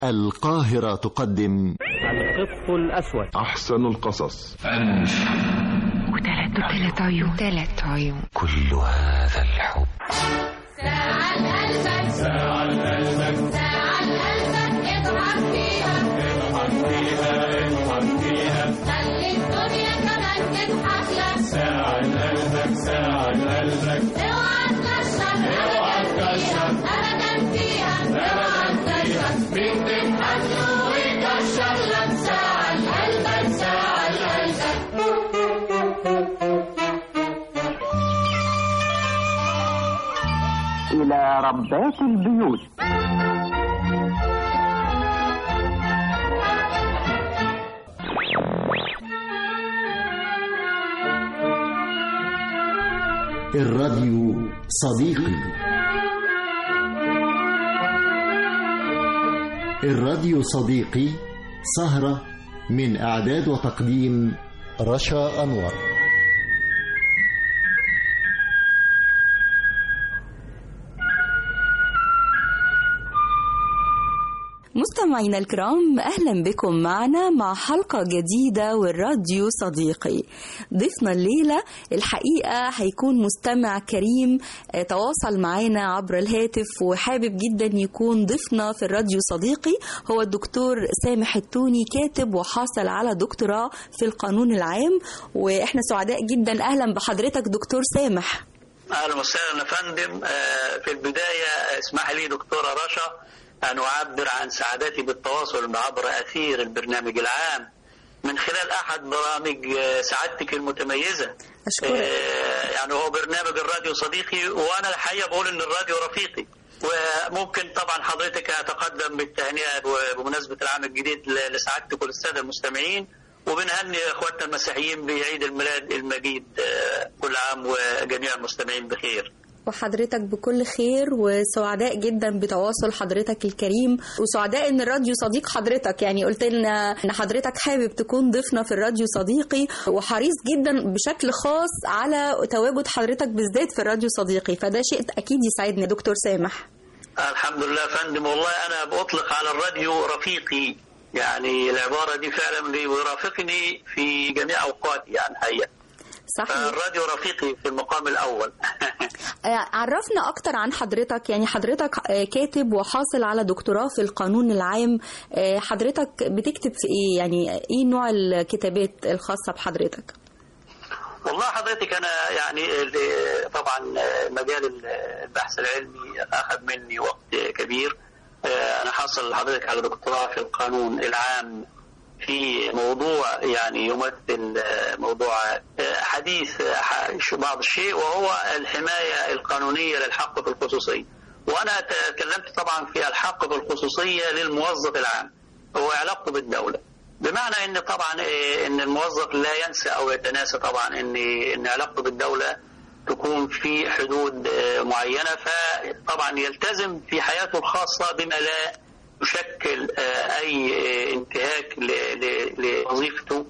القاهرة تقدم القط الأسود. أحسن القصص. وثلاث عيون كل هذا الحب. ساعة قلبك ساعة قلبك ساعة قلبك اضحك فيها خلي الدنيا كمان تضحك لك. ساعة قلبك اوعى تكشف أبدا فيها اوعى تكشف مين تضحك له ويكشف لك. ساعة قلبك إلى ربات البيوت. الراديو صديقي. الراديو صديقي سهرة من إعداد وتقديم رشا أنور. مستمعينا الكرام، أهلا بكم معنا مع حلقة جديدة والراديو صديقي. ضيفنا الليلة الحقيقة هيكون مستمع كريم تواصل معنا عبر الهاتف وحابب جدا يكون ضيفنا في الراديو صديقي. هو الدكتور سامح التوني، كاتب وحاصل على دكتوراه في القانون العام، وإحنا سعداء جدا. أهلا بحضرتك دكتور سامح. أهلا وسهلا يا فندم. في البداية اسمح لي دكتورة رشا أن أعبر عن سعادتي بالتواصل عبر أثير البرنامج العام من خلال أحد برامج سعادتك المتميزة. أشكرك. يعني هو برنامج الراديو صديقي، وأنا الحقيقة بقول إن الراديو رفيقي. وممكن طبعا حضرتك أتقدم بالتهنئة بمناسبة العام الجديد لسعادتك وللسادة المستمعين، وبنهني إخواتنا المسيحيين بعيد الميلاد المجيد. كل عام وجميع المستمعين بخير. وحضرتك بكل خير، وسعداء جدا بتواصل حضرتك الكريم، وسعداء ان الراديو صديق حضرتك. يعني قلت لنا ان حضرتك حابب تكون ضيفنا في الراديو صديقي، وحريص جدا بشكل خاص على تواجد حضرتك بالذات في الراديو صديقي، فده شيء اكيد يسعدني دكتور سامح. الحمد لله فندم، والله انا بأطلق على الراديو رفيقي، يعني العبارة دي فعلا بيرافقني في جميع اوقاتي يعني حقيقة. صحيح. الراديو رفيقي في المقام الأول. عرفنا أكتر عن حضرتك. يعني حضرتك كاتب وحاصل على دكتوراه في القانون العام. حضرتك بتكتب في إيه؟ يعني إيه نوع الكتابات الخاصة بحضرتك؟ والله حضرتك أنا يعني طبعا مجال البحث العلمي أخذ مني وقت كبير. أنا حاصل حضرتك على دكتوراه في القانون العام في موضوع يعني يمثل موضوع حديث بعض الشيء، وهو الحماية القانونية للحق بالخصوصية. وأنا تكلمت طبعا في الحق بالخصوصية للموظف العام، هو علاقته بالدولة، بمعنى أن طبعا أن الموظف لا ينسى أو يتناسى طبعا أن علاقته بالدولة تكون في حدود معينة، فطبعا يلتزم في حياته الخاصة بما لا يشكل أي انتهاك لوظيفته.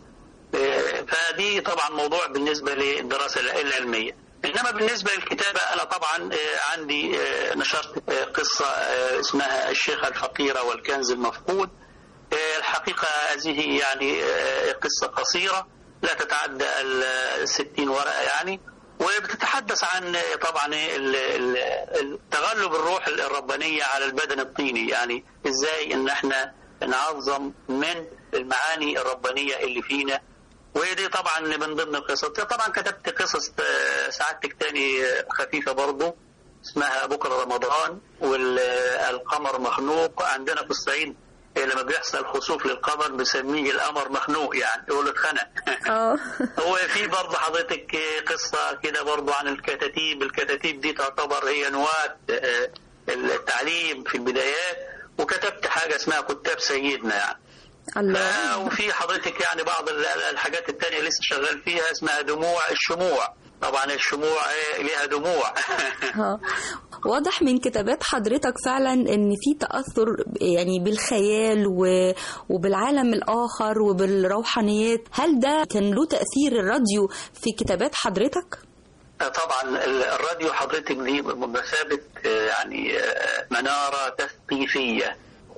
فدي طبعا موضوع بالنسبة للدراسة العلمية. إنما بالنسبة للكتابة أنا طبعا عندي نشرت قصة اسمها الشيخة الفقيرة والكنز المفقود. الحقيقة هذه يعني قصة قصيرة لا تتعدى 60 ورقة يعني، وبتتحدث عن طبعا تغلب الروح الربانية على البدن الطيني، يعني ازاي ان احنا نعظم من المعاني الربانية اللي فينا. ودي طبعا من ضمن القصص. طبعا كتبت قصص سعادتك تاني خفيفة برضو اسمها بكرة رمضان والقمر مخنوق. عندنا في الصعيد لما بيحصل خسوف للقمر بسميه القمر مخنوق، يعني يقول اتخنق. هو في برضه حضرتك قصة كده برضه عن الكتاتيب. الكتاتيب دي تعتبر هي نواة التعليم في البدايات، وكتبت حاجة اسمها كتاب سيدنا يعني. الله. وفي حضرتك يعني بعض الحاجات التانية لسه شغال فيها اسمها دموع الشموع. طبعا الشموع ليها دموع. واضح من كتابات حضرتك فعلا ان في تأثر يعني بالخيال وبالعالم الآخر وبالروحانيات. هل ده كان له تأثير الراديو في كتابات حضرتك؟ طبعا الراديو حضرتك دي بمثابة يعني منارة تثقيفية،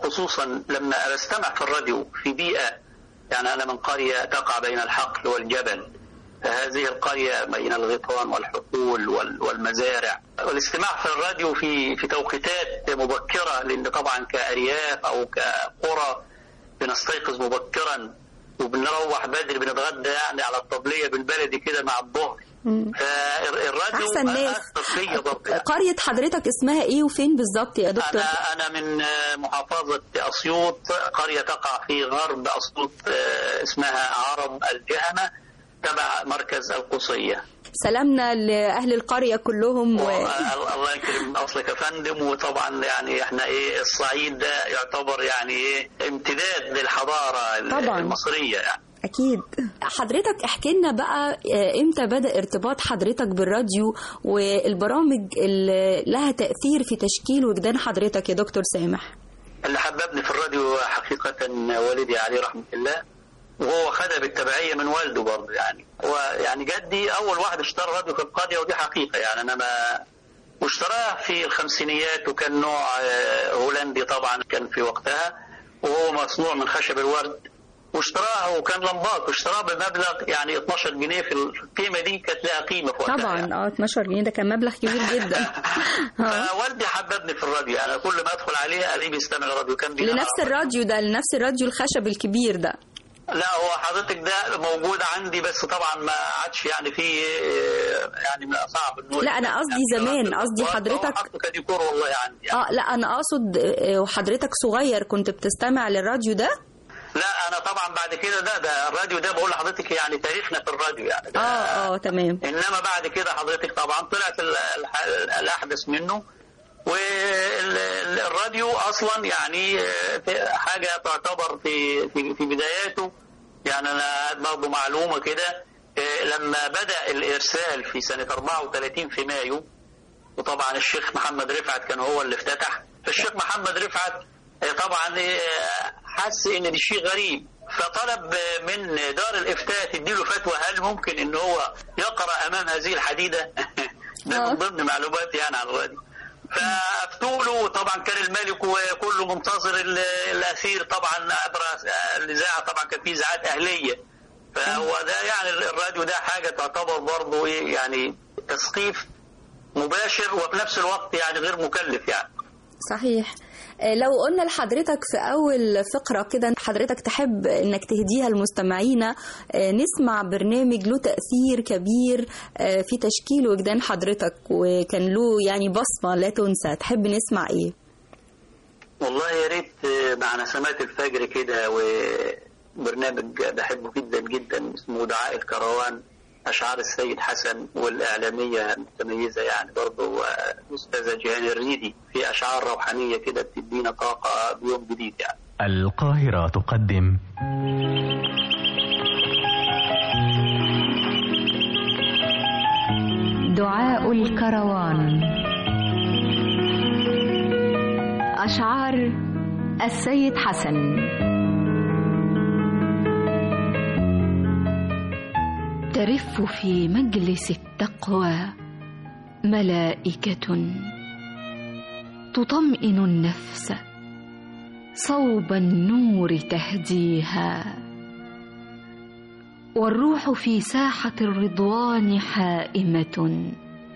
خصوصا لما بستمع في الراديو في بيئة، يعني أنا من قرية تقع بين الحقل والجبل، هذه القرية بين الغيطان والحقول والمزارع، والاستماع في الراديو في توقيتات مبكرة، لأن طبعا كأرياف أو كقرى بنستيقظ مبكرا وبنروح بدري، بنتغدى يعني على الطبلية بالبلدي كده مع الظهر. فالراديو أحسن ناس. قرية حضرتك اسمها إيه وفين بالظبط يا دكتور؟ أنا من محافظة أسيوط، قرية تقع في غرب أسيوط اسمها عرب الجهمة، تبع مركز القصية. سلامنا لأهل القرية كلهم الله يكرم أصلك يا فندم. وطبعا يعني احنا الصعيد ده يعتبر يعني امتداد للحضارة طبعا المصرية يعني. أكيد. حضرتك احكي لنا بقى إمتى بدأ ارتباط حضرتك بالراديو والبرامج اللي لها تأثير في تشكيل وجدان حضرتك يا دكتور سامح؟ اللي حببني في الراديو حقيقة والدي عليه رحمة الله، وهو خدها بالتبعية من والده برضه يعني. ويعني جدي أول واحد اشترى راديو في القرية، ودي حقيقة يعني. أنا ما واشتراه في الخمسينيات، وكان نوع هولندي طبعا كان في وقتها، وهو مصنوع من خشب الورد، واشتراه وكان لمبات، واشتراه بمبلغ يعني 12 جنيه. في القيمة دي كانت لها قيمة في وقتها طبعا يعني. 12 جنيه ده كان مبلغ كبير جدا. فوالدي حببني في الراديو، يعني كل ما أدخل عليه ألاقيه بيستمع الراديو. كان لنفس الراديو ده، لنفس الراديو الخشب الكبير ده؟ لا، هو حضرتك ده موجود عندي، بس طبعا ما عادش يعني فيه، يعني صعب انه. لا انا قصدي يعني زمان، قصدي حضرتك كديكور والله عندي يعني. لا انا اقصد وحضرتك صغير كنت بتستمع للراديو ده؟ لا انا طبعا بعد كده ده الراديو ده بقول لحضرتك يعني تاريخنا في الراديو يعني. تمام. انما بعد كده حضرتك طبعا طلعت الاحدث منه. والراديو اصلا يعني حاجه تعتبر في بداياته يعني. انا برضه معلومه كده، لما بدا الارسال في سنه 34 في مايو، وطبعا الشيخ محمد رفعت كان هو اللي افتتح. فالشيخ محمد رفعت طبعا حس ان ده شيء غريب، فطلب من دار الافتاء تديله فتوى هل ممكن ان هو يقرا امام هذه الحديده. ده من ضمن معلوماتي يعني عن الراديو. فافتوا له، طبعا كان الملك وكله منتظر الاثير طبعا عبر الاذاعه، طبعا كان في اذاعات اهليه. فهو ده يعني الراديو ده حاجه تعتبر برضه يعني تثقيف مباشر، وفي نفس الوقت يعني غير مكلف يعني. صحيح. لو قلنا لحضرتك في أول فقرة كده حضرتك تحب إنك تهديها لمستمعينا، نسمع برنامج له تأثير كبير في تشكيل وجدان حضرتك وكان له يعني بصمة لا تنسى، تحب نسمع إيه؟ والله يا ريت مع نسمات الفجر كده، وبرنامج بحبه جدا جدا اسمه دعاء الكروان، أشعار السيد حسن، والإعلامية المتميزة يعني برضو أستاذة جيهان الريدي، في أشعار روحانية كده بتدينا طاقة بيوم جديد يعني. القاهرة تقدم دعاء الكروان، أشعار السيد حسن. ترف في مجلس التقوى ملائكة تطمئن النفس، صوب النور تهديها، والروح في ساحة الرضوان حائمة،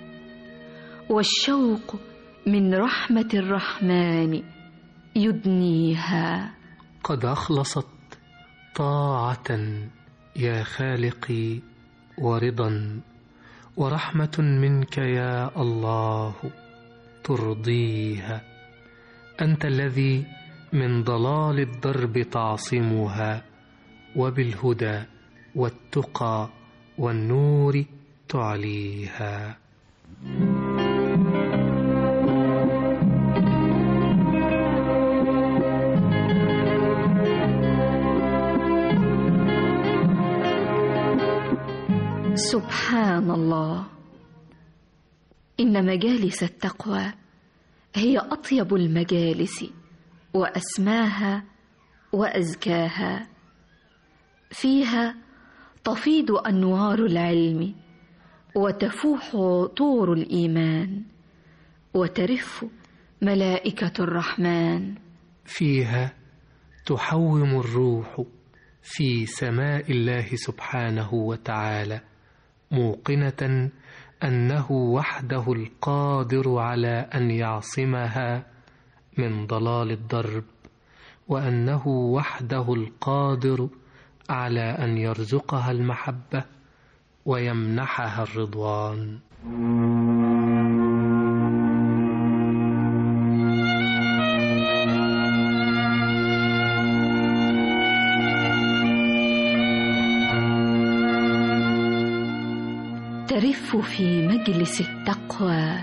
والشوق من رحمة الرحمن يدنيها. قد أخلصت طاعة يا خالقي، ورضا ورحمة منك يا الله ترضيها. أنت الذي من ضلال الدرب تعصمها، وبالهدى والتقى والنور تعليها. سبحان الله، إن مجالس التقوى هي أطيب المجالس وأسماها وأزكاها. فيها تفيض أنوار العلم، وتفوح طور الإيمان، وترف ملائكة الرحمن، فيها تحوم الروح في سماء الله سبحانه وتعالى، موقنة أنه وحده القادر على أن يعصمها من ضلال الدرب، وأنه وحده القادر على أن يرزقها المحبة ويمنحها الرضوان. ترف في مجلس التقوى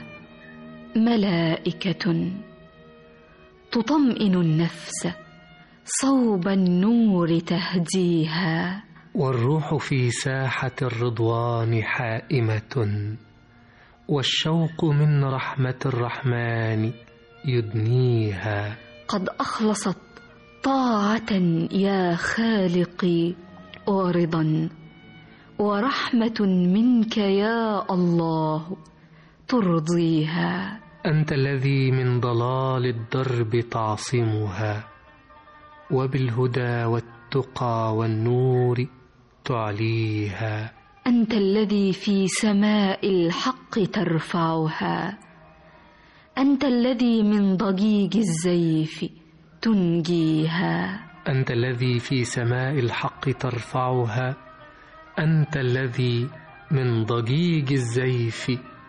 ملائكة تطمئن النفس صوب النور تهديها، والروح في ساحة الرضوان حائمة، والشوق من رحمة الرحمن يدنيها. قد أخلصت طاعة يا خالقي ورضا، ورحمة منك يا الله ترضيها. أنت الذي من ضلال الدرب تعصمها، وبالهدى والتقى والنور تعليها. أنت الذي في سماء الحق ترفعها، أنت الذي من ضجيج الزيف تنجيها. أنت الذي في سماء الحق ترفعها، أنت الذي من ضجيج الزيف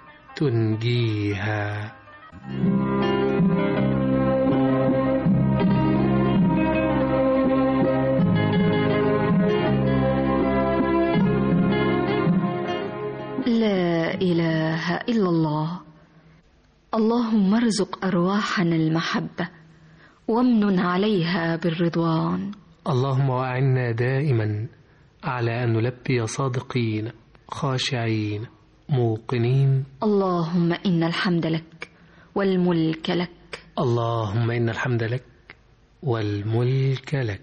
تنجيها. لا إله إلا الله. اللهم ارزق أرواحنا المحبة وامنن عليها بالرضوان. اللهم وأعنا دائما على أن نلبي صادقين خاشعين موقنين. اللهم إن الحمد لك والملك لك. اللهم إن الحمد لك والملك لك.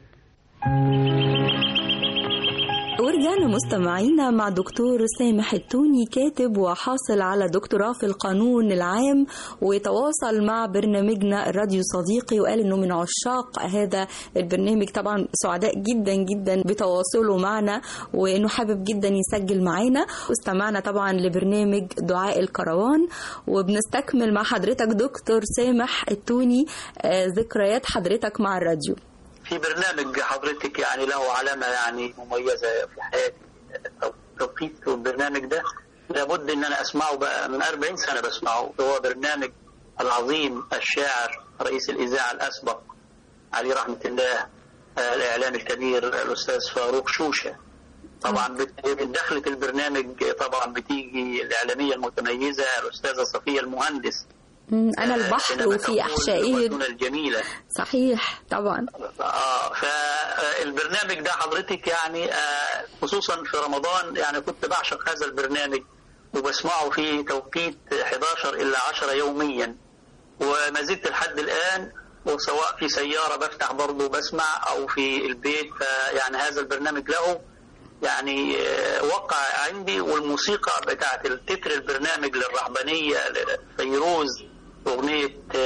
ورجعنا مستمعينا مع دكتور سامح التوني، كاتب وحاصل على دكتوراه في القانون العام، وتواصل مع برنامجنا الراديو صديقي وقال انه من عشاق هذا البرنامج. طبعا سعداء جدا جدا بتواصله معنا، وانه حابب جدا يسجل معانا. واستمعنا طبعا لبرنامج دعاء الكروان، وبنستكمل مع حضرتك دكتور سامح التوني ذكريات حضرتك مع الراديو. في برنامج حضرتك يعني له علامة يعني مميزة في حياتي، توقيت البرنامج ده لابد ان انا اسمعه بقى من 40 سنة بسمعه. هو برنامج العظيم الشاعر رئيس الإذاعة الأسبق عليه رحمة الله الإعلام الكبير الأستاذ فاروق شوشة. طبعا من دخلة البرنامج طبعا بتيجي الإعلامية المتميزة الأستاذة صفية المهندس. أنا البحر وفي أحشائه الجميلة. صحيح طبعا. فالبرنامج ده حضرتك يعني خصوصا في رمضان يعني كنت بعشق هذا البرنامج وبسمعه في توقيت 11 إلى 10 يوميا، وما زلت لحد الآن، وسواء في سيارة بفتح برضه بسمع أو في البيت. فيعني هذا البرنامج له يعني وقع عندي. والموسيقى بتاعت التتر البرنامج للرهبانية فيروز أغنية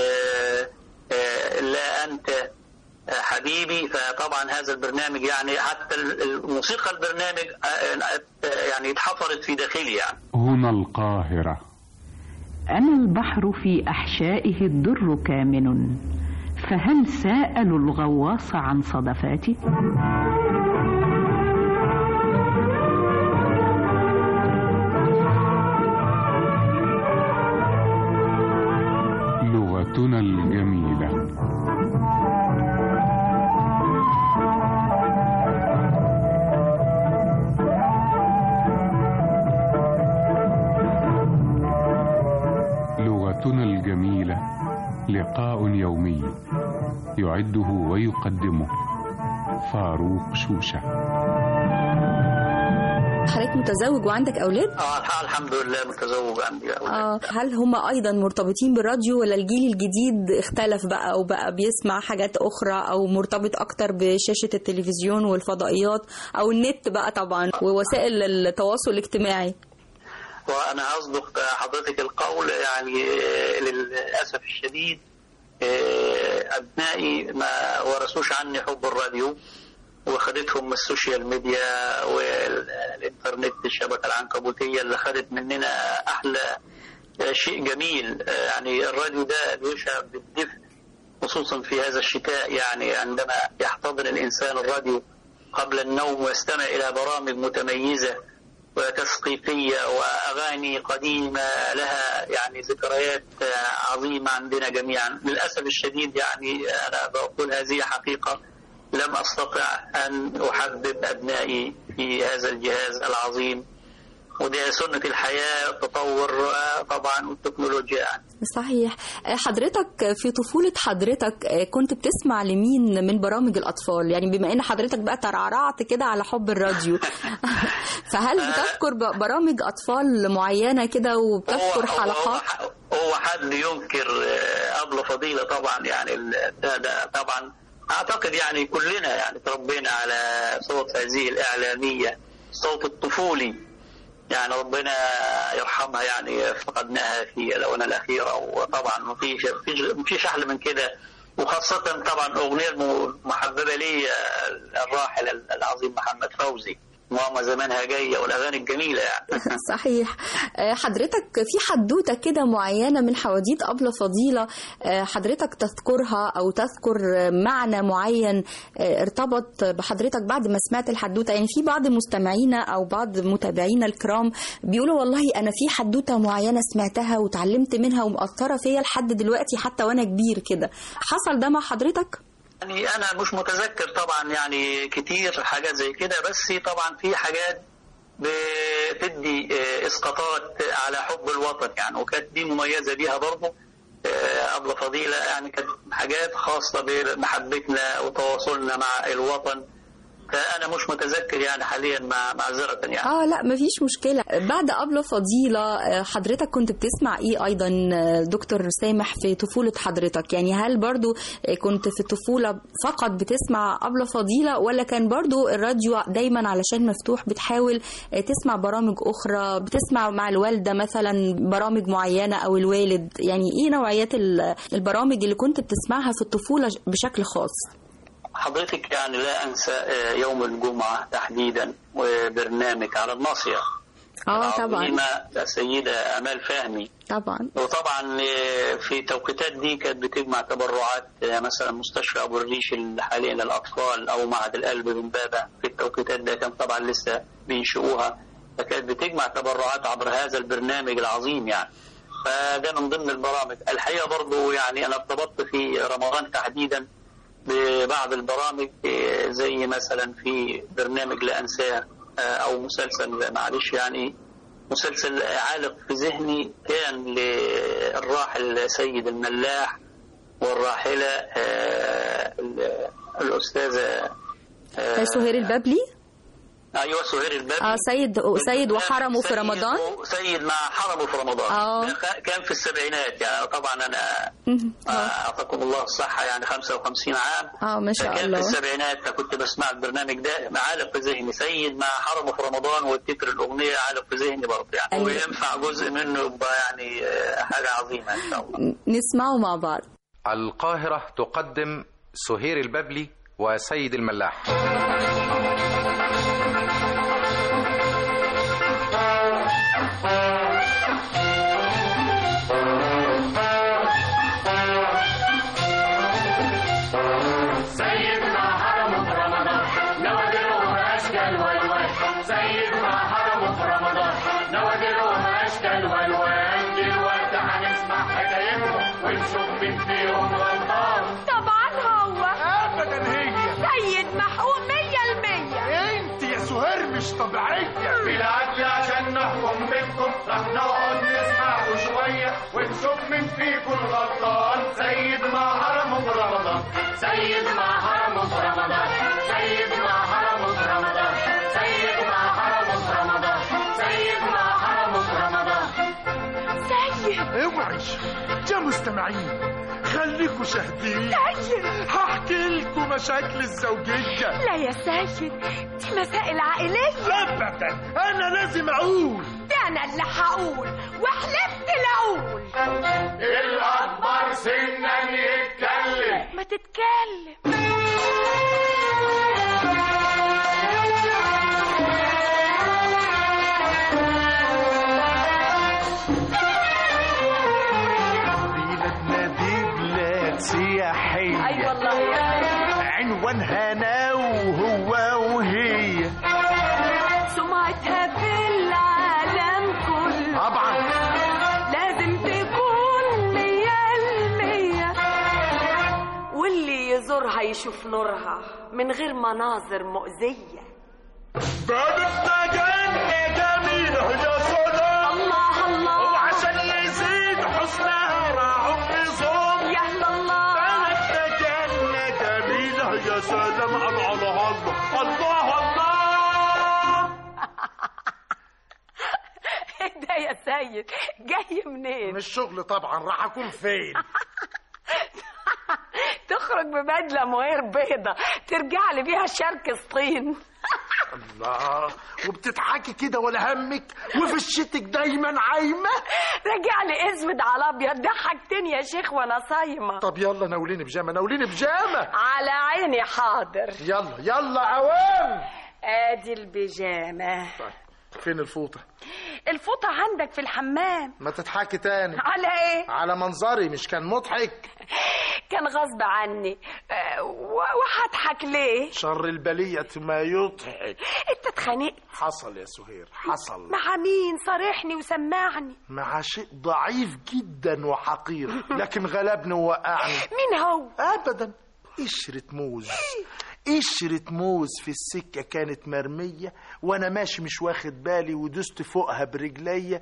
لا أنت حبيبي. فطبعا هذا البرنامج يعني حتى الموسيقى البرنامج يعني اتحفرت في داخلي يعني. هنا القاهرة. أنا البحر في أحشائه الدر كامن، فهل سألوا الغواص عن صدفاتي؟ لغتنا الجميلة. لغتنا الجميلة لقاء يومي يعده ويقدمه فاروق شوشة. حضرتك متزوج وعندك أولاد؟ الحمد لله متزوج عندي أولاد. هل هم أيضا مرتبطين بالراديو ولا الجيل الجديد اختلف بقى وبقى بيسمع حاجات أخرى أو مرتبط أكتر بشاشة التلفزيون والفضائيات أو النت بقى طبعا ووسائل التواصل الاجتماعي؟ وأنا أصدق حضرتك القول يعني للأسف الشديد أبنائي ما ورثوش عني حب الراديو، وخدتهم السوشيال ميديا والإنترنت، الشبكة العنكبوتية اللي خدت مننا أحلى شيء جميل. يعني الراديو ده بيشعر بالدفء خصوصا في هذا الشتاء، يعني عندما يحتضن الإنسان الراديو قبل النوم ويستمع إلى برامج متميزة وتثقيفية وأغاني قديمة لها يعني ذكريات عظيمة عندنا جميعا. للأسف الشديد يعني أنا بقول هذه حقيقة، لم أستطع أن أحبب أبنائي في هذا الجهاز العظيم، وده سنة الحياة، تطور طبعا والتكنولوجيا يعني. صحيح. حضرتك في طفولة حضرتك كنت بتسمع لمين من برامج الأطفال؟ يعني بما أن حضرتك بقى ترعرعت كده على حب الراديو فهل بتذكر برامج أطفال معينة كده وبتذكر حلقات؟ هو حد ينكر أبلة فضيلة طبعا، يعني ده طبعا أعتقد يعني كلنا يعني تربينا على صوت هذه الإعلامية، صوت الطفولي، يعني ربنا يرحمها يعني فقدناها في الآونة الأخيرة، وطبعا ما فيش أحلى من كده، وخاصة طبعا أغنية محببة لي الراحل العظيم محمد فوزي، ماما زمانها جاية، والأغاني الجميلة يعني. صحيح. حضرتك في حدوتة كده معينة من حواديت أبلة فضيلة حضرتك تذكرها أو تذكر معنى معين ارتبط بحضرتك بعد ما سمعت الحدوتة؟ يعني في بعض مستمعينا أو بعض متابعينا الكرام بيقولوا والله أنا في حدوتة معينة سمعتها وتعلمت منها ومؤثرة فيا لحد دلوقتي حتى وأنا كبير كده، حصل ده مع حضرتك؟ يعني أنا مش متذكر طبعا يعني كتير حاجات زي كده، بس طبعا في حاجات بتدي إسقاطات على حب الوطن يعني، وكانت دي مميزة بيها برضه أبلة فضيلة، يعني كانت حاجات خاصة بمحبتنا وتواصلنا مع الوطن، فأنا مش متذكر يعني حاليا معذرة يعني. لا مفيش مشكلة. بعد أبلة فضيلة حضرتك كنت بتسمع إيه أيضا دكتور سامح في طفولة حضرتك؟ يعني هل برضو كنت في الطفولة فقط بتسمع أبلة فضيلة، ولا كان برضو الراديو دايما علشان مفتوح بتحاول تسمع برامج أخرى، بتسمع مع الوالدة مثلا برامج معينة أو الوالد؟ يعني إيه نوعيات البرامج اللي كنت بتسمعها في الطفولة بشكل خاص؟ حضرتك يعني لا أنسى يوم الجمعة تحديدا وبرنامج على الناصية طبعا السيدة أمال فهمي طبعا، وطبعا في توقيتات دي كانت بتجمع تبرعات مثلا مستشفى أبو الريش حاليا للأطفال أو معهد القلب بإمبابة، في التوقيتات ده كان طبعا لسه بينشئوها، فكانت بتجمع تبرعات عبر هذا البرنامج العظيم يعني، فده من ضمن البرامج. الحقيقة برضو يعني أنا ارتبطت في رمضان تحديدا ببعض البرامج زي مثلا في برنامج لا أنساه أو مسلسل معلش يعني مسلسل عالق في ذهني كان للراحل سيد الملاح والراحلة الأستاذة سهير البابلي. ايوه سهير البابلي. سيد وحرمه في رمضان. سيد مع حرمه في رمضان. كان في السبعينات يعني، طبعا انا اعطاكم الله الصحه يعني 55 عام. ما شاء الله. كان في السبعينات فكنت بسمع البرنامج ده عالق في ذهني، سيد مع حرمه في رمضان، والتتر الاغنيه عالق في ذهني برضه يعني، وينفع جزء منه يبقى يعني حاجه عظيمه ان شاء الله. نسمعه مع بعض. القاهره تقدم سهير البابلي وسيد الملاح. طبيعية في العدل عشان نحكم بينكم، رح نقعد نسمعكم شوية ونشوف مين فيكم الغلطان. سيد ما حرمه في رمضان، سيد ما حرمه في رمضان، سيد ما حرمه في رمضان، سيد ما حرمه في رمضان، سيد ما حرمه في رمضان. سيد اوعي يا مستمعين، خليكوا شاهدين. هحكي لكم مشاكل الزوجية. لا يا سيد، دي مسائل عائلية. أبدا، أنا لازم أقول. ده أنا اللي هقول وحلفت لأقول. الأكبر سنا يتكلم. ما تتكلم. سياحية. أي والله يا عنوانها أنا وهو وهي، سمعتها في العالم كله طبعا لازم تكون 100%، واللي يزورها يشوف نورها من غير مناظر مؤذية. بابتنا جنة جميلة يا سلام. الله الله، وعشان يزيد حسنها راحوا بزوم. يا الله، يا سلام. الله الله الله الله. ده يا سيد جاي منين؟ من الشغل طبعا. راح اكون فين؟ تخرج ببدله مغير بيضه ترجع لي بيها شرك سطين. الله، وبتضحكي كده ولا همك وفي الشتك دايما عايمه. رجع لي اسود على ابيض، ضحكتني يا شيخ وانا صايمه. طب يلا ناوليني بيجامه، ناوليني بيجامه. على عيني حاضر. يلا يلا عوام. ادي البيجامه. طيب فين الفوطه؟ الفوطه عندك في الحمام. ما تضحكي تاني. على ايه؟ على منظري، مش كان مضحك؟ كان غصب عني. وهضحك ليه؟ شر البلية ما يضحك. انت اتخانقت؟ حصل يا سهير، حصل. مع مين؟ صارحني وسمعني. مع شيء ضعيف جدا وحقير، لكن غلبني ووقعني. مين هو؟ ابدا، قشرة موز. قشرة موز في السكة كانت مرمية وانا ماشي مش واخد بالي، ودست فوقها برجليا.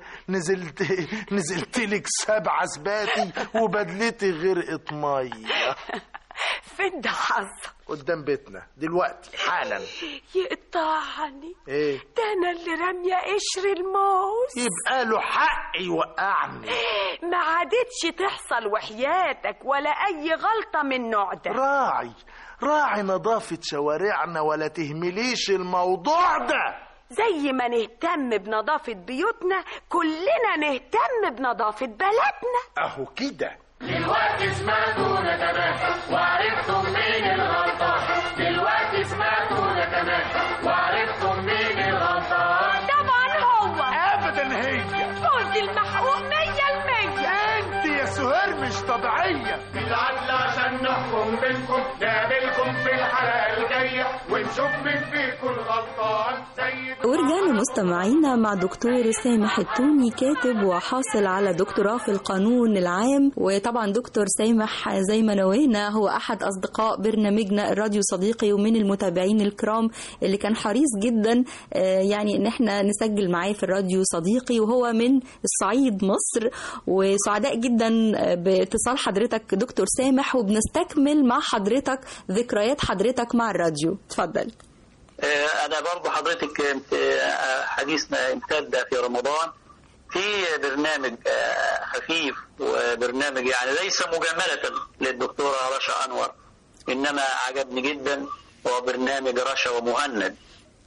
نزلت لك 7 سباتي وبدلتي غرقت مية. فين ده حظ؟ قدام بيتنا دلوقتي حالا. يقطعني. ايه ده انا اللي راميه قشر الموز. يبقى له حق يوقعني. ما عادتش تحصل وحياتك ولا اي غلطه من النوع ده. راعي نظافة شوارعنا ولا تهمليش الموضوع ده. زي ما نهتم بنظافة بيوتنا كلنا نهتم بنظافة بلدنا. اهو كده. دلوقتي سمعتونا كمان وعرفتم مين الغلطان. دلوقتي سمعتونا كمان وعرفتم مين الغلطان. طبعا هو. ابدا هي. فوز المحقوق 100%. انت يا سهير مش طبيعية. بالعدل عشان نحكم بينكم، نقابلكم في الحلقة الجاية ونشوف مين فيكم الغلطان. ورجعنا مستمعينا مع دكتور سامح التوني، كاتب وحاصل على دكتوراه في القانون العام. وطبعا دكتور سامح زي ما نوينا هو أحد أصدقاء برنامجنا الراديو صديقي، ومن المتابعين الكرام اللي كان حريص جدا يعني ان احنا نسجل معاه في الراديو صديقي، وهو من الصعيد مصر. وسعداء جدا باتصال حضرتك دكتور سامح، وبنستكمل مع حضرتك ذكريات حضرتك مع الراديو. اتفضل. أنا برضو حضرتك حديثنا امتد في رمضان في برنامج خفيف، وبرنامج يعني ليس مجاملة للدكتورة رشا أنور، إنما عجبني جدا، هو برنامج رشا ومهند.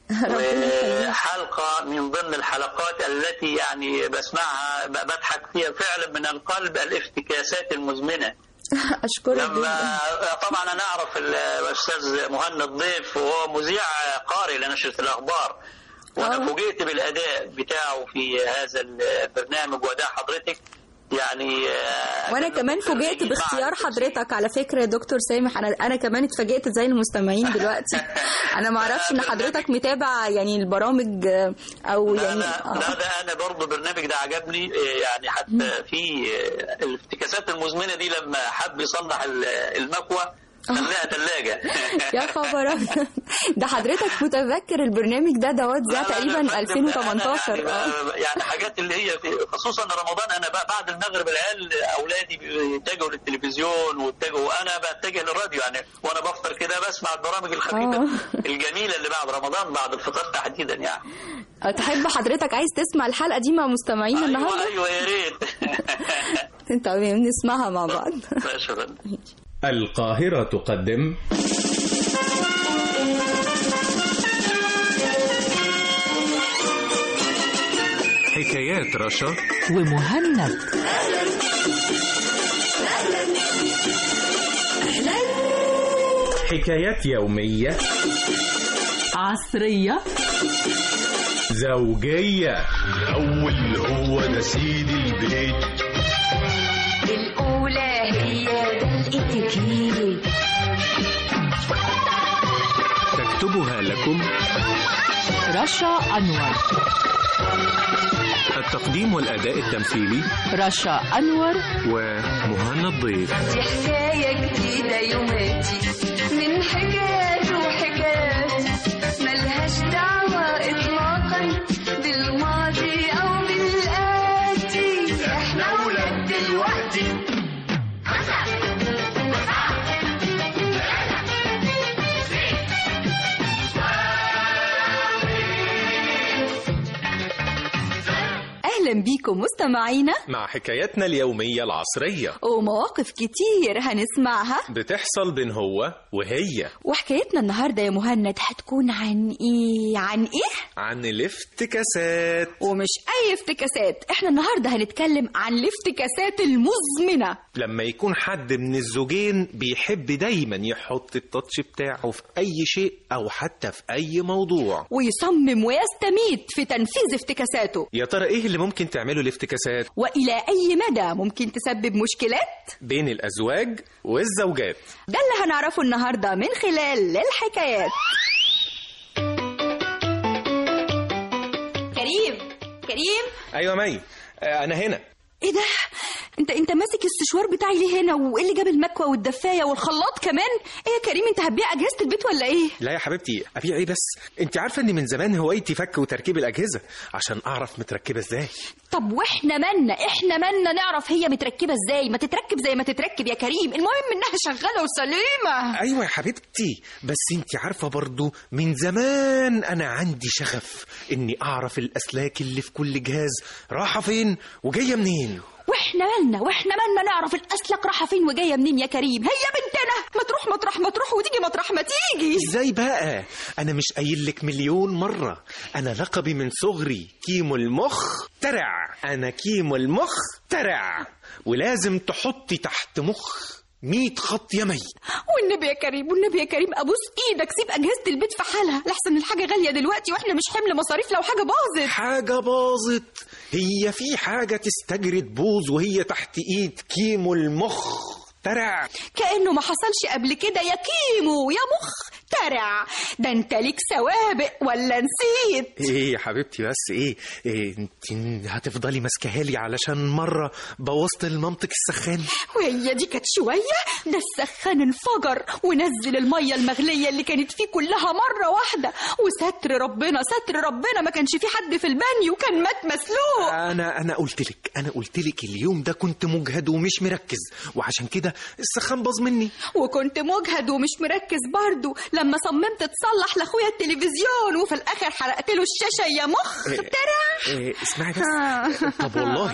وحلقة من ضمن الحلقات التي يعني بسمعها بضحك فيها فعلا من القلب، الافتكاسات المزمنة. أشكرك لما طبعا أنا أعرف الأستاذ مهند ضيف، وهو مذيع قارئ لنشرة الأخبار، وأنا فوجئت بالأداء بتاعه في هذا البرنامج وأداء حضرتك يعني. وانا كمان فوجئت باختيار حضرتك على فكره يا دكتور سامح. انا كمان اتفاجئت زي المستمعين دلوقتي. انا ما اعرفش ان حضرتك متابع يعني البرامج او يعني لا ده انا برضه البرنامج ده عجبني يعني، حتى في الافتكاسات المزمنه دي لما حب يصلح المكوى خليها ثلاجه. يا خبر أبيض. ده حضرتك متذكر البرنامج ده ذاع تقريبا 2018. يعني حاجات اللي هي خصوصا رمضان، انا بعد المغرب العيال اولادي بيتجهوا للتلفزيون واتجهوا، انا بتجه للراديو يعني، وانا بفطر كده بسمع البرامج الخفيفه الجميله اللي بعد رمضان بعد الفطار تحديدا يعني. تحب حضرتك عايز تسمع الحلقه دي مع مستمعينا النهارده؟ ايوه يا ريت. تمام نسمعها مع بعض. القاهرة تقدم حكايات رشا ومهند. حكايات يومية عصرية زوجية. الأول هو ده سيد البيت، الأولى هي ده الاتيكيت، تكتبها لكم رشا أنور. التقديم والأداء التمثيلي رشا أنور ومهند ضيف. دي حكاية جديدة يوماتي من حكايات وحكايات، ملهاش دعوة إطلاقا بالماضي أو بالآتي، إحنا ولاد دلوقتي. أهلا بيكم مستمعينا مع حكاياتنا اليومية العصرية ومواقف كتير هنسمعها بتحصل بين هو وهي. وحكايتنا النهاردة يا مهند هتكون عن إيه؟ عن الافتكاسات. ومش أي افتكاسات، احنا النهاردة هنتكلم عن الافتكاسات المزمنة. لما يكون حد من الزوجين بيحب دايما يحط التاتش بتاعه في أي شيء أو حتى في أي موضوع، ويصمم ويستميت في تنفيذ افتكاساته. يا ترى إيه اللي ممكن تعمله الافتكاسات؟ وإلى أي مدى ممكن تسبب مشكلات بين الأزواج والزوجات؟ ده اللي هنعرفه النهاردة من خلال الحكايات. كريم أيوة مي، أنا هنا. ايه ده؟ انت ماسك السشوار بتاعي ليه هنا؟ وايه اللي جاب المكوى والدفايه والخلاط كمان؟ ايه يا كريم، انت هتبيع اجهزه البيت ولا ايه؟ لا يا حبيبتي، ابيع ايه بس؟ انت عارفه ان من زمان هوايتي فك وتركيب الاجهزه عشان اعرف متركبه ازاي. طب واحنا مالنا نعرف هي متركبه ازاي؟ ما تتركب زي ما تتركب يا كريم، المهم انها شغاله وسليمه. ايوه يا حبيبتي، بس انت عارفه برضو من زمان انا عندي شغف اني اعرف الاسلاك اللي في كل جهاز رايحه فين وجايه منين. واحنا مالنا نعرف الاسلك رايحه فين وجايه منين يا كريم؟ هي بنتنا ما تروح مطرح ما تروح وتيجي مطرح ما تيجي. ازاي بقى؟ انا مش قايل لك مليون مره انا لقبي من صغري كيمو المخ ترع. انا كيمو المخ ترع، ولازم تحطي تحت مخ 100 خط يا مي. والنبي يا كريم ابوس ايدك سيب اجهزه البيت في حالها، لحسن الحاجه غاليه دلوقتي واحنا مش حمل مصاريف لو حاجه باظت. هي في حاجه تستجري تبوظ وهي تحت ايد كيمو المخ ترع؟ كأنه ما حصلش قبل كده يا كيمو يا مخ ترع. ده انت ليك سوابق ولا نسيت؟ ايه يا حبيبتي بس ايه انت هتفضلي ماسكاها لي علشان مره بوظت لمامتك السخان؟ وهي دي كانت شويه؟ ده السخان انفجر ونزل الميه المغليه اللي كانت فيه كلها مره واحده، وستر ربنا ما كانش في حد في البانيو وكان مات مسلوق. انا قلت لك اليوم ده كنت مجهد ومش مركز، وعشان كده السخان باظ مني. وكنت مجهد ومش مركز برضو لما صممت تصلح لاخويا التلفزيون وفي الاخر حرقت له الشاشه يا مخ ترى. اسمعي بس. طب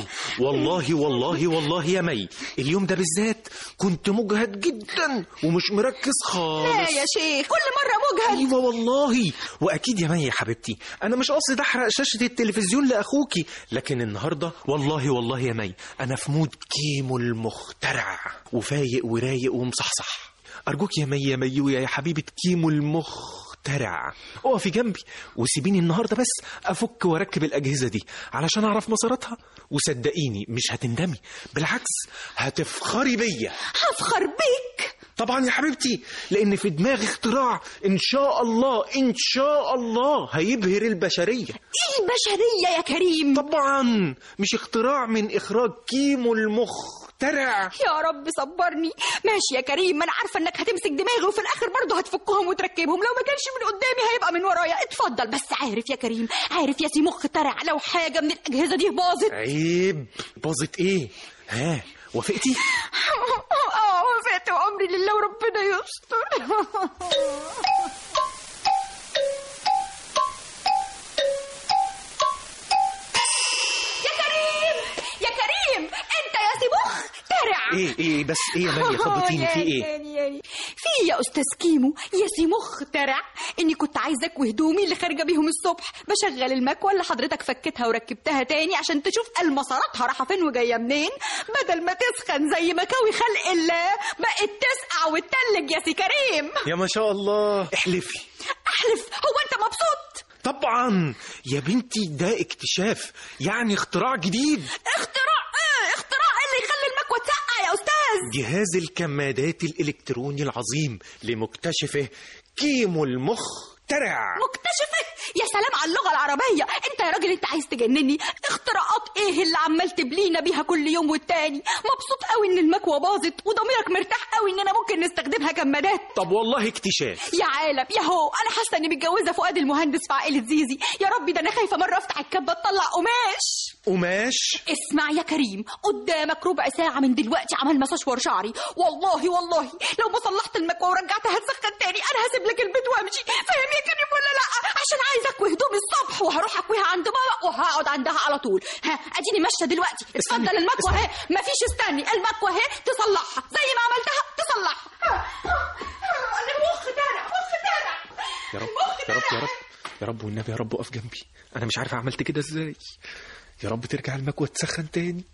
والله يا مي اليوم ده بالذات كنت مجهد جدا ومش مركز خالص. لا يا شيخ كل مره مجهد. ايوه والله. واكيد يا مي يا حبيبتي انا مش قصدي احرق شاشه التلفزيون لاخوكي، لكن النهارده والله يا مي انا في مود كيمو المخترع وفايق ورايق ومصحصح. أرجوك يا مي ويا حبيبة كيمو المخترع اقفي جنبي وسيبيني النهاردة بس أفك وأركب الأجهزة دي علشان أعرف مساراتها، وصدقيني مش هتندمي، بالعكس هتفخري بيا. هفخر بيك طبعا يا حبيبتي، لأن في دماغي اختراع إن شاء الله هيبهر البشرية. إيه البشرية يا كريم؟ طبعا مش اختراع من إخراج كيمو المخ ترع. يا رب صبرني. ماشي يا كريم، ما انا عارفه انك هتمسك دماغي وفي الاخر برضه هتفكهم وتركبهم، لو ما كانش من قدامي هيبقى من ورايا. اتفضل. بس عارف يا كريم، عارف يا سي مخ ترع، لو حاجه من الاجهزه دي باظت. عيب. باظت ايه؟ ها، وافقتي؟ وافقت، وامري لله وربنا يستر. انت يا سي مخ ترع. ايه بس ايه يا مالية؟ خبطيني في ايه؟ في يا استاذ كيمو يا سي مخ ترع، اني كنت عايزك وهدومي اللي خارجه بيهم الصبح بشغل المكوه اللي حضرتك فكتها وركبتها تاني عشان تشوف المساراتها رايحه فين وجايه منين، بدل ما تسخن زي مكاوي خلق الله بقت تسقع وتتلج يا سي كريم. يا ما شاء الله. احلفي. احلف؟ هو انت مبسوط؟ طبعا يا بنتي، ده اكتشاف، يعني اختراع جديد. اختراع ايه؟ اختراع اللي يخلي المكوه تسقع يا استاذ؟ جهاز الكمادات الالكتروني العظيم لمكتشفه كيمو المخ ترع. مكتشفه؟ يا سلام على اللغه العربيه. انت يا راجل انت عايز تجنني. اختراعات ايه اللي عمال تبلينا بيها كل يوم والتاني؟ مبسوط قوي ان المكوه باظت وضميرك مرتاح قوي اننا ممكن نستخدمها كمادات. طب والله اكتشاف يا عالم. يا هو انا حاسه اني متجوزه فؤاد المهندس في عائله زيزي. يا ربي ده انا خايفه مره افتح الكبه تطلع قماش. اسمع يا كريم، قدامك ربع ساعه من دلوقتي عمل مسشور شعري. والله لو ما صلحت المكوه ورجعتها تسخن تاني انا هسيب لك البيت وامشي. فاهم يا كريم ولا لا؟ عشان عايزه اكوي هدومي الصبح وهروح اكويها عند ماما وهقعد عندها على طول. ها اديني ماشيه دلوقتي. اتفضل المكوه اهي. مفيش استني، المكوه اهي تصلحها زي ما عملتها تصلحها. المخ ترع. يا رب يا رب والنبي يا رب اقف جنبي. انا مش عارفه عملت كده ازاي. يا رب ترجع المكوه تسخن تاني.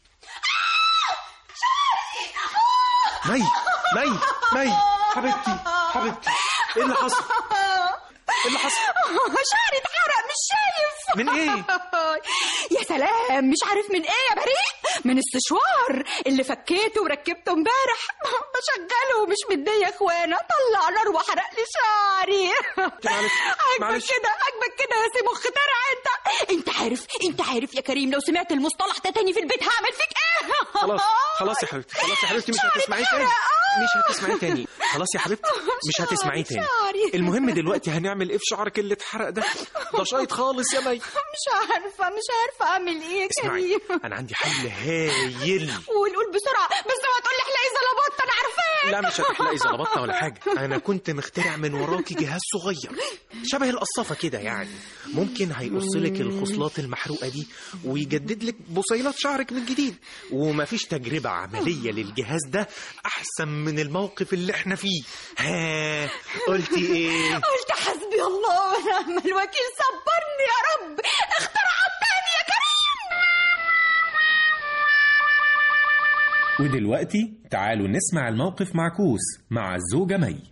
مي حبيبتي ايه اللي حصل؟ شعري اتحرق مش شايف. من ايه؟ يا سلام، مش عارف من ايه يا بريء؟ من السشوار اللي فكيته وركبته امبارح. بشغله ومش مديه يا اخوانا، طلع نار وحرق لي شعري. عاجبك كده يا سي مخ ترع؟ انت عارف يا كريم، لو سمعت المصطلح ده تاني في البيت هعمل فيك ايه؟ خلاص يا حبيبتي مش هتسمعيه تاني. خلاص يا حبيبتي مش هتسمعيه تاني. المهم دلوقتي هنعمل ايه في شعرك اللي اتحرق ده شايط خالص يا مي. مش عارفه اعمل ايه يا كريم. انا عندي حل هايل. قول بسرعه. بس اوعى تقول لي احلقي زلبطه، انا عارفاه. لا مش هتحلقي زلبطه ولا حاجه. انا كنت مخترع من وراكي جهاز صغير شبه القصافه كده، يعني ممكن هيقص لك الخصلات المحروقه دي ويجدد لك بصيلات شعرك من جديد. ومفيش تجربه عمليه للجهاز ده احسن من الموقف اللي احنا فيه. ها قلتي ايه؟ قلت حسبي الله ونعم الوكيل. صبرني يا رب. اختراعات تاني يا كريم. ودلوقتي تعالوا نسمع الموقف معكوس مع الزوجة مي.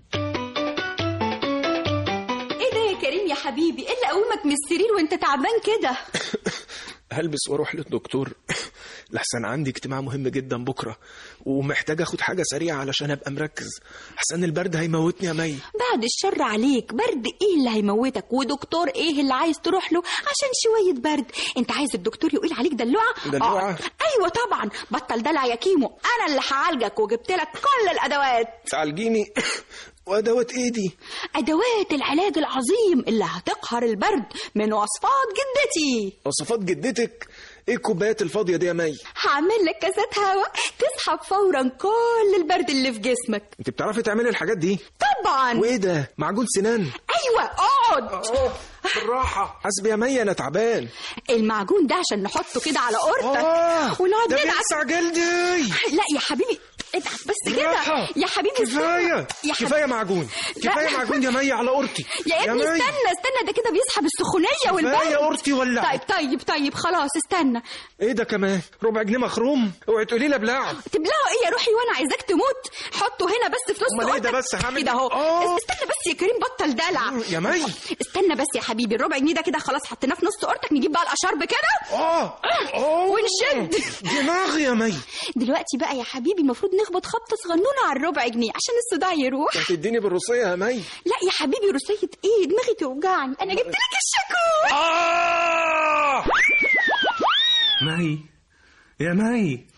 ايه ده يا كريم يا حبيبي؟ ايه اللي قومك من السرير وانت تعبان كده؟ هلبس واروح للدكتور لحسن عندي اجتماع مهم جدا بكره ومحتاج اخد حاجه سريعه علشان ابقى مركز. حسن البرد هيموتني يا مي. بعد الشر عليك، برد ايه اللي هيموتك؟ ودكتور ايه اللي عايز تروح له عشان شويه برد؟ انت عايز الدكتور يقول عليك دلوعه؟ ايوه طبعا. بطل دلع يا كيمو، انا اللي هعالجك وجبت لك كل الادوات. تعالجيني؟ وادوات ايه دي؟ ادوات العلاج العظيم اللي هتقهر البرد من وصفات جدتي. وصفات جدتك؟ ايه الكوبايات الفاضيه دي يا مي؟ هعمل لك كاسات هواء تسحب فورا كل البرد اللي في جسمك. انت بتعرفي تعملي الحاجات دي؟ طبعا. وايه ده؟ معجون سنان؟ ايوه اقعد. بالراحه. حسبي يا مي انا تعبان. المعجون ده عشان نحطه كده على قرطك ونقعد ندعك. ده بيلسع جلدي. لا يا حبيبي ادعك بس كده يا حبيبي. كفايه معجون. كفايه معجون يا مي على قرطي. يا ابني استنى ده كده بيسحب السخونيه والبرد. كفايه قرطي ولا؟ طيب خلاص استنى. ايه ده كمان؟ ربع جنيه مخروم؟ اوعي تقولي لي ابلعه. تبلعه ايه يا روحي وانا عايزاك تموت؟ حطه هنا بس في نص قرطك. ايه ده بس هعمل كده اهو. استنى بس يا كريم بطل دلع يا مي. استنى بس يا حبيبي. الربع جنيه ده كده خلاص حطيناه في نص قرطك. نجيب بقى الاشرب كده ونشد دماغي يا مي. دلوقتي بقى يا حبيبي المفروض نخبط خبطه صغنونه على الربع جنيه عشان الصداع يروح. هتديني بالروسيه يا مي؟ لا يا حبيبي روسيه ايه؟ دماغي توجعني. انا جبت لك الشاكوش. مي يا مي. ايه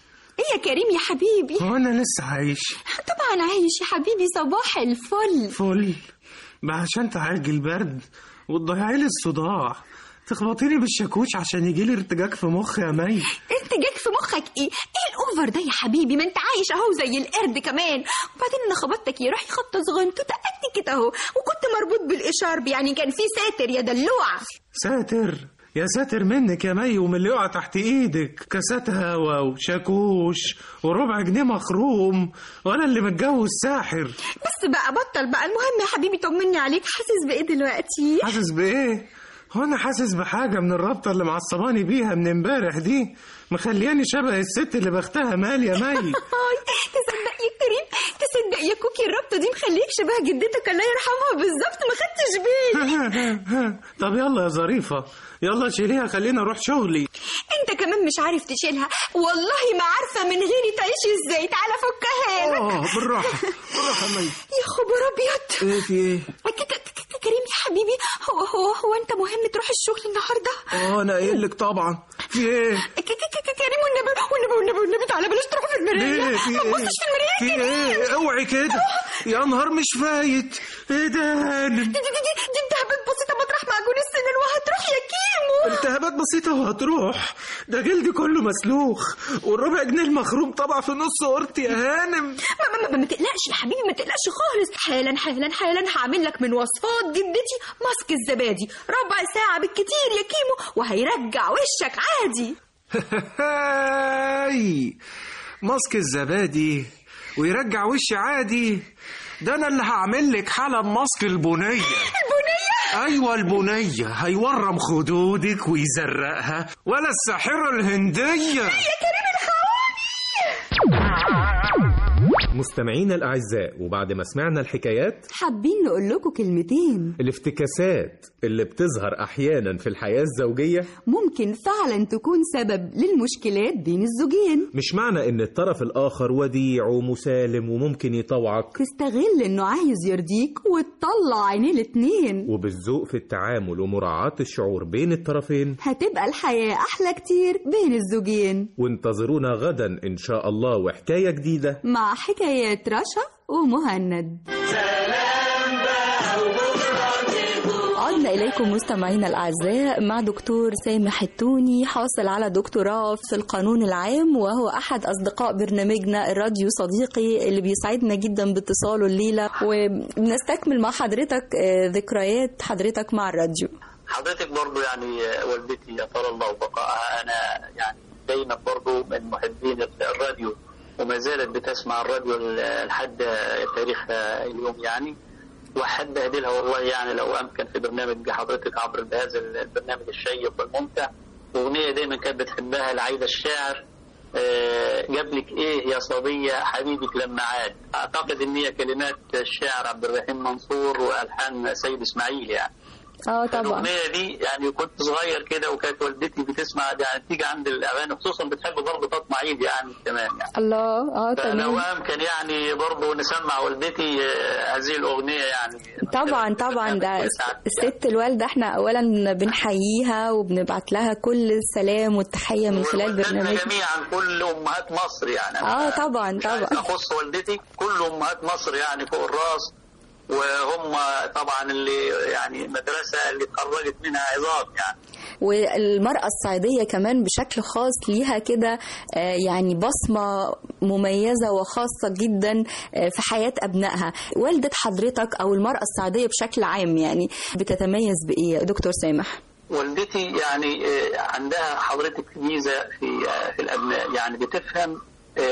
يا كريم يا حبيبي؟ وانا لسه عايش؟ طبعا عايش يا حبيبي، صباح الفل. فل بقى عشان تعالج البرد وتضيعي لي الصداع تخبطيني بالشاكوش عشان يجيلي ارتجاج في مخي يا مي. ارتجاج في مخك ايه الاوفر ده يا حبيبي؟ ما انت عايش اهو زي القرد كمان. وبعدين انا خبطتك يا روحي خبطه صغنطوطه قد كده اهو، وكنت مربوط بالاشارب، يعني كان في ساتر يا دلوع. ساتر يا ساتر منك يا مي، ومن اللي يقع تحت ايدك كاسات هوا وشاكوش وربع جنيه مخروم، وانا اللي متجوز ساحر. بس بقى بطل بقى. المهم يا حبيبي طمني عليك، حاسس بايه دلوقتي؟ حاسس بايه؟ هو انا حاسس بحاجه من الرابطه اللي معصباني بيها من امبارح دي، مخلياني شبه الست اللي بختها مال يا مي. تصدق يا كريم، تصدق يا كوكي، الرابطه دي مخليك شبه جدتك الله يرحمها بالظبط، ما خدتش بالي. طب يلا يا ظريفه، يلا شيليها خلينا اروح شغلي. انت كمان مش عارف تشيلها، والله ما عارفه من غيري تعيش ازاي. تعالى فكها لك. بالراحه بالراحه يا مي. يا خبر ابيض. ايه في ايه؟ كريم يا حبيبي، هو انت مهم تروح الشغل النهارده؟ انا قايل لك طبعا. في ايه؟ كريم والنبي تعالى بلاش تروح في المرايه. ليه؟ في ما تبصش في المرايه. في ايه؟ اوعي كده يا نهار مش فايت. ايه ده؟ دي التهابات بسيطه مطرح معجون السنان وهتروح يا كيمو. التهابات بسيطه وهتروح؟ ده جلدي كله مسلوخ والربع جنيه المخروم طبع في نص قرطي يا هانم. ما تقلقش يا حبيبي، ما تقلقش خالص. حالا هعمل لك من وصفات جدتي ماسك الزبادي، ربع ساعه بالكتير يا كيمو وهيرجع وشك عادي. ماسك الزبادي ويرجع وشي عادي؟ ده انا اللي هعمل لك حاله بماسك البنيه. البنيه؟ ايوه البنيه، هيورم خدودك ويزرقها، ولا الساحره الهنديه. يا كريم الخواني. مستمعينا الأعزاء، وبعد ما سمعنا الحكايات حابين نقول لكم كلمتين. الافتكاسات اللي بتظهر أحيانا في الحياة الزوجية ممكن فعلا تكون سبب للمشكلات بين الزوجين. مش معنى ان الطرف الآخر وديع ومسالم وممكن يطوعك تستغل انه عايز يرضيك وتطلع عينيه الاتنين، وبالذوق في التعامل ومراعاة الشعور بين الطرفين هتبقى الحياة أحلى كتير بين الزوجين. وانتظرونا غدا إن شاء الله وحكاية جديدة مع حكايات رشا ومهند. عدنا إليكم مستمعينا الأعزاء مع دكتور سامح التوني، حاصل على دكتوراه في القانون العام، وهو أحد أصدقاء برنامجنا الراديو صديقي اللي بيسعدنا جدا باتصاله الليلة، وبنستكمل مع حضرتك ذكريات حضرتك مع الراديو. حضرتك برضو يعني والدتي يا طال الله بقاءها، أنا يعني دايما برضو من محبين الراديو، وما زالت بتسمع الراديو لحد تاريخ اليوم يعني، وحد أهدلها والله يعني لو أمكن في برنامج حضرتك عبر هذا البرنامج الشيق والممتع. أغنية دايما كانت بتحبها لعايدة الشاعر، جابلك إيه يا صبية حبيبك لما عاد. أعتقد إن هي كلمات الشاعر عبد الرحيم منصور وألحان سيد إسماعيل يعني. طبعا الأغنية دي يعني كنت صغير كده، وكانت والدتي بتسمع يعني تيجي عند الأغاني، خصوصا بتحب برضه فاطمة عيد يعني تمام يعني. الله تمام. فلو أمكن يعني برضه نسمع والدتي هذه الأغنية يعني. طبعا ده الست الوالدة، احنا أولا بنحييها وبنبعت لها كل السلام والتحية من خلال برنامج جميعا كل أمهات مصر يعني. طبعا أخص والدتي كل أمهات مصر يعني فوق الراس، وهم طبعا اللي يعني مدرسة اللي اتخرجت منها عظام يعني. والمرأة الصعيدية كمان بشكل خاص ليها كده يعني بصمة مميزة وخاصة جدا في حياة أبنائها. والدة حضرتك أو المرأة الصعيدية بشكل عام يعني بتتميز بإيه يا دكتور سامح؟ والدتي يعني عندها حضرتك ميزة في الأبناء، يعني بتفهم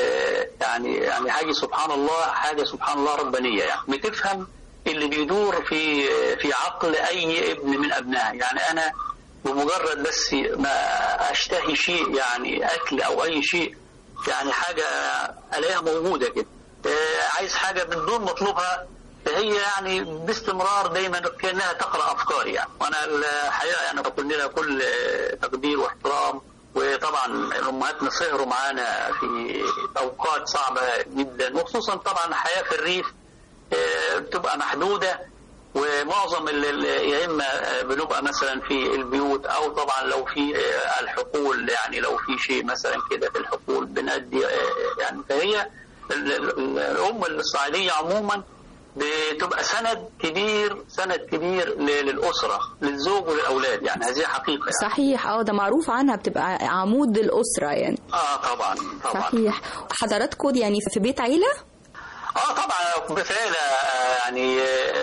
يعني حاجة سبحان الله ربانية يعني. بتفهم اللي بيدور في عقل أي ابن من أبنائها. يعني أنا بمجرد بس ما أشتهي شيء يعني أكل أو أي شيء يعني حاجة ألاقيها موجودة كده، عايز حاجة من دون مطلوبها، فهي يعني باستمرار دايما كأنها تقرأ أفكاري يعني. وأنا الحقيقة يعني بقول لها كل تقدير واحترام. وطبعا أمهاتنا سهروا معانا في أوقات صعبة جدا، وخصوصا طبعا الحياة في الريف بتبقى محدودة، ومعظم يا اما بنبقى مثلا في البيوت، او طبعا لو في الحقول، يعني لو في شيء مثلا كده في الحقول بنأدي يعني. فهي الام الصعيديه عموما بتبقى سند كبير للاسره، للزوج وللاولاد، يعني هذه حقيقه يعني. صحيح. ده معروف عنها، بتبقى عمود الاسره يعني. طبعا. صحيح. حضراتكم يعني في بيت عيله؟ طبعا بيت عيله يعني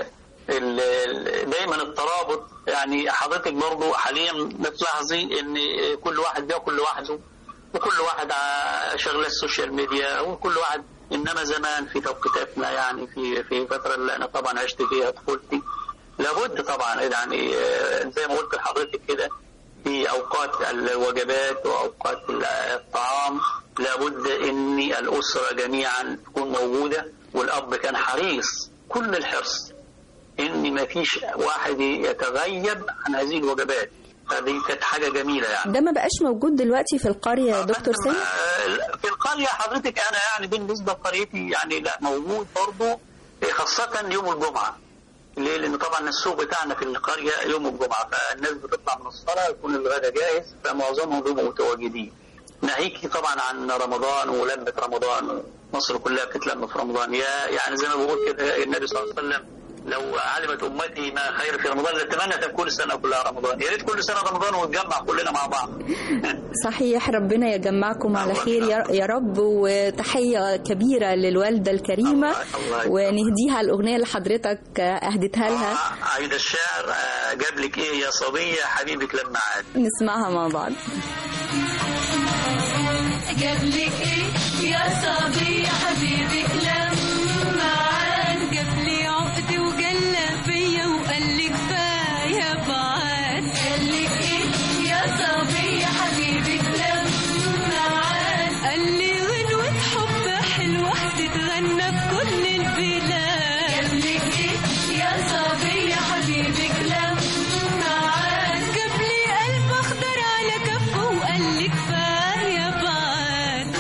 دايما الترابط. يعني حضرتك برضو حاليا بتلاحظي ان كل واحد بياكل لوحده، وكل واحد شغله السوشيال ميديا، وكل واحد. انما زمان في توقيتاتنا يعني في الفتره اللي انا طبعا عشت فيها طفولتي، لابد طبعا يعني زي ما قلت لحضرتك كده، في اوقات الوجبات واوقات الطعام لابد ان الاسره جميعا تكون موجوده، والاب كان حريص كل الحرص ان ما فيش واحد يتغيب عن هذه الوجبات. هذه كانت حاجه جميله يعني. ده ما بقاش موجود دلوقتي في القريه يا دكتور سامي؟ في القريه حضرتك انا يعني بالنسبه لقريتي يعني لا موجود برضه، خاصه يوم الجمعه. ليه؟ لان طبعا السوق بتاعنا في القريه يوم الجمعه، فالناس بتطلع من الصلاه يكون الغداء جاهز، فمعظمهم بيبقوا متواجدين. ناهيك طبعا عن رمضان ولمه رمضان، مصر كلها بتتلم في رمضان. يعني زي ما بقول كده النبي صلى الله عليه وسلم لو علمت امتي ما خير في رمضان لاتمنى تكون السنه كلها رمضان. يا ريت كل سنه رمضان ونتجمع كلنا مع بعض. صحيح. ربنا يجمعكم على خير يا رب. وتحيه كبيره للوالده الكريمه، ونهديها الاغنيه اللي حضرتك اهدتها لها. عيد الشعر جاب لك ايه يا صبيه حبيبك لما عاد. نسمعها مع بعض. جاب لك ايه يا صبيه حبيبك لما عاد، جاب لي عقد وجلى فيا وقال لي كفايه بعاد. قال لك ايه يا صبيه حبيبك لما عاد، قال لي غنوه حب حلوه تتغنى في كل البلاد. جاب لك ايه يا صبيه حبيبك لما عاد، جاب لي قلب اخضر على كفه وقال لي كفايه بعاد.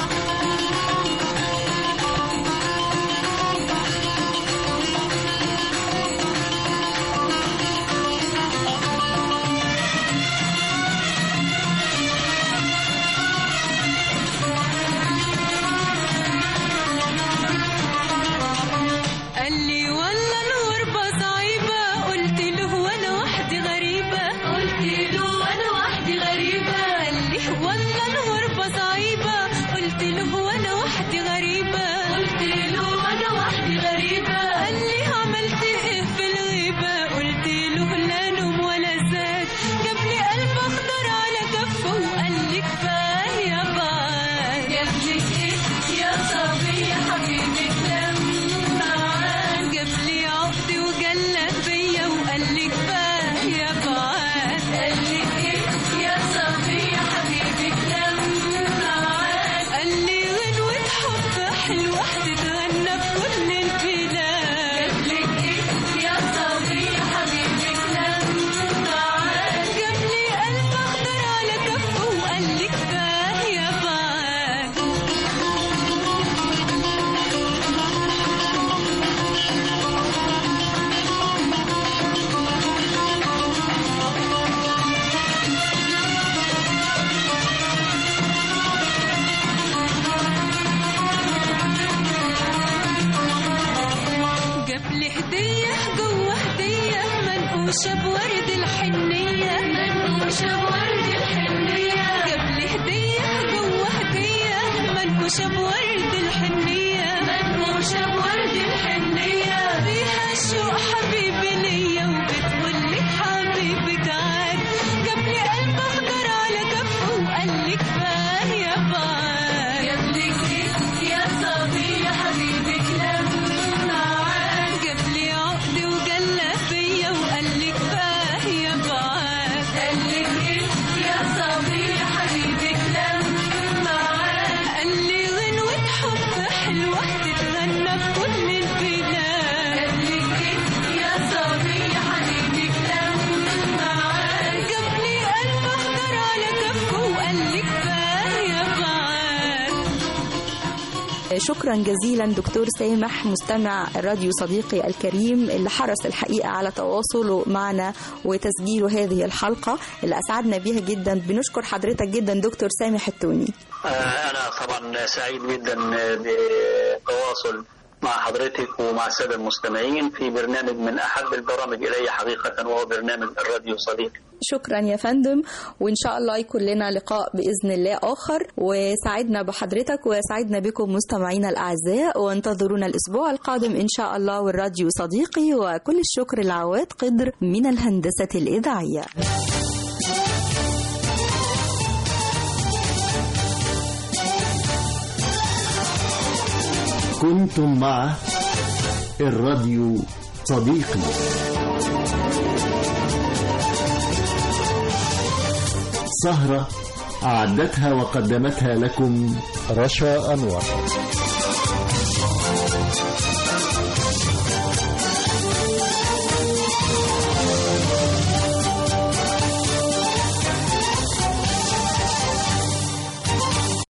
قال لي والله الغربة صعيبة، قلت له وانا وحدي غريبة، قلت له وانا وحدي غريبة. قال لي والله الغربة صعيبة، قلت له وانا وحدي غريبة، قلت له وانا وحدي غريبة. قال لي عملت ايه في الغيبة، قلت له لا نوم ولا زاد. جاب لي قلب اخضر على كفه وقال لي كفاية بعاد. جاب لك ايه يا صبية حبيبك لما عاد، جاب لي عقد وجلى فيا وقال لي كفاية بعاد. قال لي ايه يا صبية حبيبك لما عاد، قال لي غنوة حب حلوة تتغنى في كل البلاد. جاب لك ايه يا صبية حبيبك لما عاد، جاب لي قلب اخضر على كفه وقال لي كفاية بعاد. جاب لي هدية جوه هدية منقوشة بورد الحنية، منقوشة بورد الحنية. جاب لي هدية جوه هدية منقوشة بورد الحنية، منقوشة بورد الحنية. فيها شوق حبيبي ليا وبتقول لي حبيبك عاد. جاب لي قلب اخضر على كفه وقال لي كفاية بعاد. جاب لك ايه يا صبية حبيبك لما عاد، جاب لي عقد وجلى فيا وقال لي كفاية بعاد. قال لك ايه يا صبية حبيبك لما عاد، قال لي غنوة حب حلوة تتغنى في كل البلاد. قال لك ايه يا صبية شكرا جزيلا دكتور سامح مستمع الراديو صديقي الكريم اللي حرص الحقيقة على تواصله معنا وتسجيله هذه الحلقة اللي أسعدنا بيها جدا. بنشكر حضرتك جدا دكتور سامح التوني. أنا طبعا سعيد جدا بالتواصل مع حضرتك ومع السادة المستمعين في برنامج من أحب البرامج إلي حقيقة، وهو برنامج الراديو صديقي. شكرا يا فندم، وإن شاء الله يكون لنا لقاء بإذن الله آخر. وسعدنا بحضرتك وسعدنا بكم مستمعينا الأعزاء، وانتظرونا الأسبوع القادم إن شاء الله. والراديو صديقي، وكل الشكر لعواد قدر من الهندسة الإذاعية. كنتم مع الراديو صديقي. سهرة أعدتها وقدمتها لكم رشا أنور.